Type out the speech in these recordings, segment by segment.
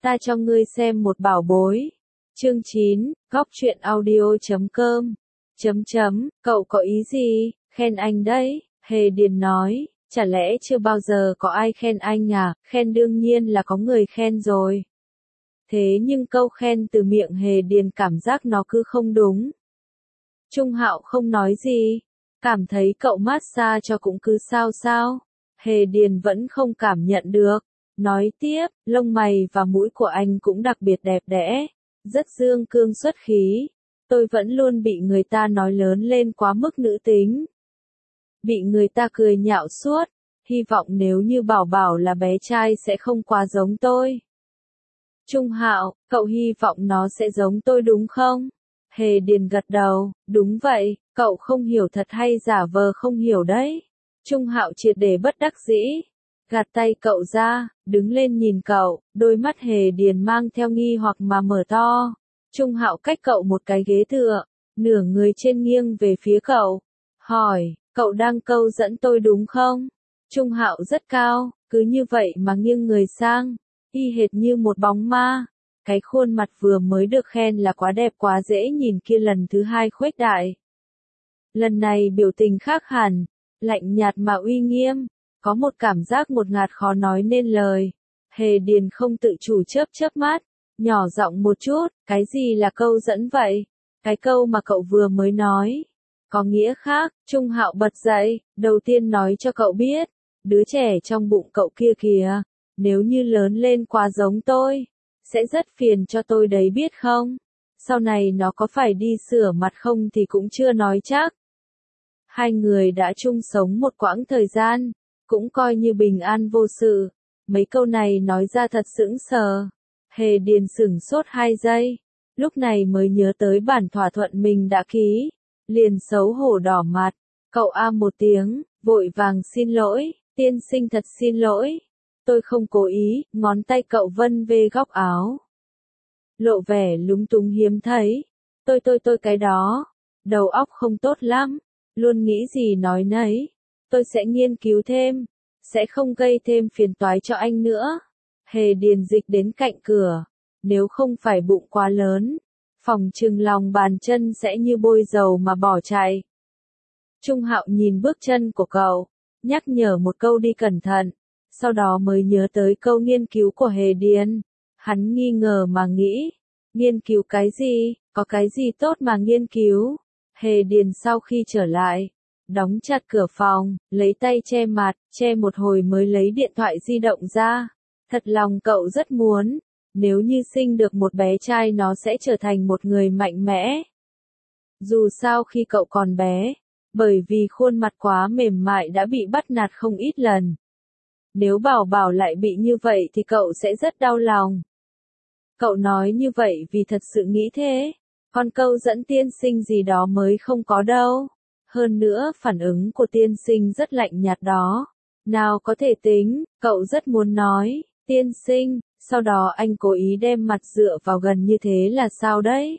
Ta cho ngươi xem một bảo bối. Chương 9, góc truyện audio.com. Cậu có ý gì? Khen anh đấy, Hề Điền nói, chả lẽ chưa bao giờ có ai khen anh à? Khen đương nhiên là có người khen rồi. Thế nhưng câu khen từ miệng Hề Điền cảm giác nó cứ không đúng. Trung Hạo không nói gì, cảm thấy cậu massage cho cũng cứ sao sao. Hề Điền vẫn không cảm nhận được. Nói tiếp, lông mày và mũi của anh cũng đặc biệt đẹp đẽ, rất dương cương xuất khí. Tôi vẫn luôn bị người ta nói lớn lên quá mức nữ tính. Bị người ta cười nhạo suốt, hy vọng nếu như Bảo Bảo là bé trai sẽ không quá giống tôi. Trung Hạo, cậu hy vọng nó sẽ giống tôi đúng không? Hề Điền gật đầu, đúng vậy, cậu không hiểu thật hay giả vờ không hiểu đấy. Trung Hạo triệt để bất đắc dĩ. Gạt tay cậu ra, đứng lên nhìn cậu, đôi mắt Hề Điền mang theo nghi hoặc mà mở to. Trung Hạo cách cậu một cái ghế tựa, nửa người trên nghiêng về phía cậu. Hỏi, cậu đang câu dẫn tôi đúng không? Trung Hạo rất cao, cứ như vậy mà nghiêng người sang, y hệt như một bóng ma. Cái khuôn mặt vừa mới được khen là quá đẹp quá dễ nhìn kia lần thứ hai khuếch đại. Lần này biểu tình khác hẳn, lạnh nhạt mà uy nghiêm. Có một cảm giác ngột ngạt khó nói nên lời. Hề Điền không tự chủ chớp mắt, nhỏ giọng một chút, cái gì là câu dẫn vậy? Cái câu mà cậu vừa mới nói. Có nghĩa khác, Trung Hạo bật dậy, đầu tiên nói cho cậu biết, đứa trẻ trong bụng cậu kia kìa, nếu như lớn lên quá giống tôi, sẽ rất phiền cho tôi đấy biết không? Sau này nó có phải đi sửa mặt không thì cũng chưa nói chắc. Hai người đã chung sống một quãng thời gian, cũng coi như bình an vô sự. Mấy câu này nói ra thật sững sờ. Hề Điền sửng sốt 2 giây, lúc này mới nhớ tới bản thỏa thuận mình đã ký, liền xấu hổ đỏ mặt. Cậu a một tiếng, vội vàng xin lỗi, tiên sinh thật xin lỗi. Tôi không cố ý, ngón tay cậu vân về góc áo. Lộ vẻ lúng túng hiếm thấy. Tôi cái đó, đầu óc không tốt lắm, luôn nghĩ gì nói nấy. Tôi sẽ nghiên cứu thêm, sẽ không gây thêm phiền toái cho anh nữa. Hề Điền dịch đến cạnh cửa, nếu không phải bụng quá lớn, phòng chừng lòng bàn chân sẽ như bôi dầu mà bỏ chạy. Trung Hạo nhìn bước chân của cậu, nhắc nhở một câu đi cẩn thận, sau đó mới nhớ tới câu nghiên cứu của Hề Điền. Hắn nghi ngờ mà nghĩ, nghiên cứu cái gì, có cái gì tốt mà nghiên cứu. Hề Điền sau khi trở lại, đóng chặt cửa phòng, lấy tay che mặt, che một hồi mới lấy điện thoại di động ra. Thật lòng cậu rất muốn, nếu như sinh được một bé trai nó sẽ trở thành một người mạnh mẽ. Dù sao khi cậu còn bé, bởi vì khuôn mặt quá mềm mại đã bị bắt nạt không ít lần. Nếu Bảo Bảo lại bị như vậy thì cậu sẽ rất đau lòng. Cậu nói như vậy vì thật sự nghĩ thế, còn câu dẫn tiên sinh gì đó mới không có đâu. Hơn nữa phản ứng của tiên sinh rất lạnh nhạt đó. Nào có thể tính, cậu rất muốn nói, tiên sinh, sau đó anh cố ý đem mặt dựa vào gần như thế là sao đấy?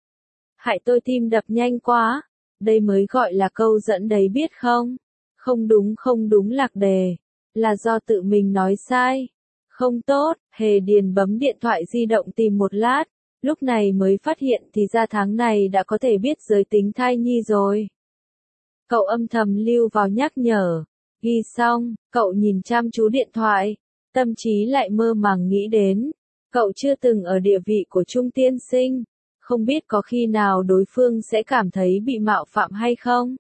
Hại tôi tim đập nhanh quá, đây mới gọi là câu dẫn đấy biết không? Không đúng lạc đề, là do tự mình nói sai. Không tốt, Hề Điền bấm điện thoại di động tìm một lát, lúc này mới phát hiện thì ra tháng này đã có thể biết giới tính thai nhi rồi. Cậu âm thầm lưu vào nhắc nhở. Ghi xong, cậu nhìn chăm chú điện thoại, tâm trí lại mơ màng nghĩ đến. Cậu chưa từng ở địa vị của Trung tiên sinh, không biết có khi nào đối phương sẽ cảm thấy bị mạo phạm hay không?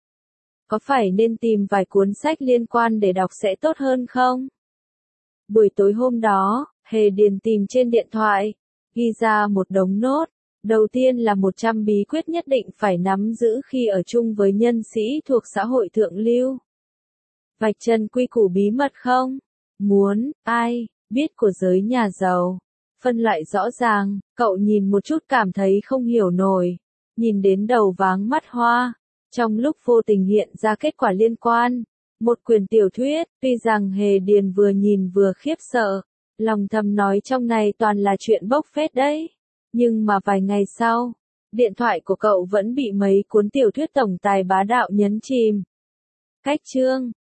Có phải nên tìm vài cuốn sách liên quan để đọc sẽ tốt hơn không? Buổi tối hôm đó, Hề Điền tìm trên điện thoại, ghi ra một đống nốt. Đầu tiên là 100 bí quyết nhất định phải nắm giữ khi ở chung với nhân sĩ thuộc xã hội thượng lưu. Vạch trần quy củ bí mật không? Muốn, ai, biết của giới nhà giàu. Phân loại rõ ràng, cậu nhìn một chút cảm thấy không hiểu nổi. Nhìn đến đầu váng mắt hoa. Trong lúc vô tình hiện ra kết quả liên quan. Một quyển tiểu thuyết, tuy rằng Hề Điền vừa nhìn vừa khiếp sợ. Lòng thầm nói trong này toàn là chuyện bốc phét đấy. Nhưng mà vài ngày sau, điện thoại của cậu vẫn bị mấy cuốn tiểu thuyết tổng tài bá đạo nhấn chìm. Cách chương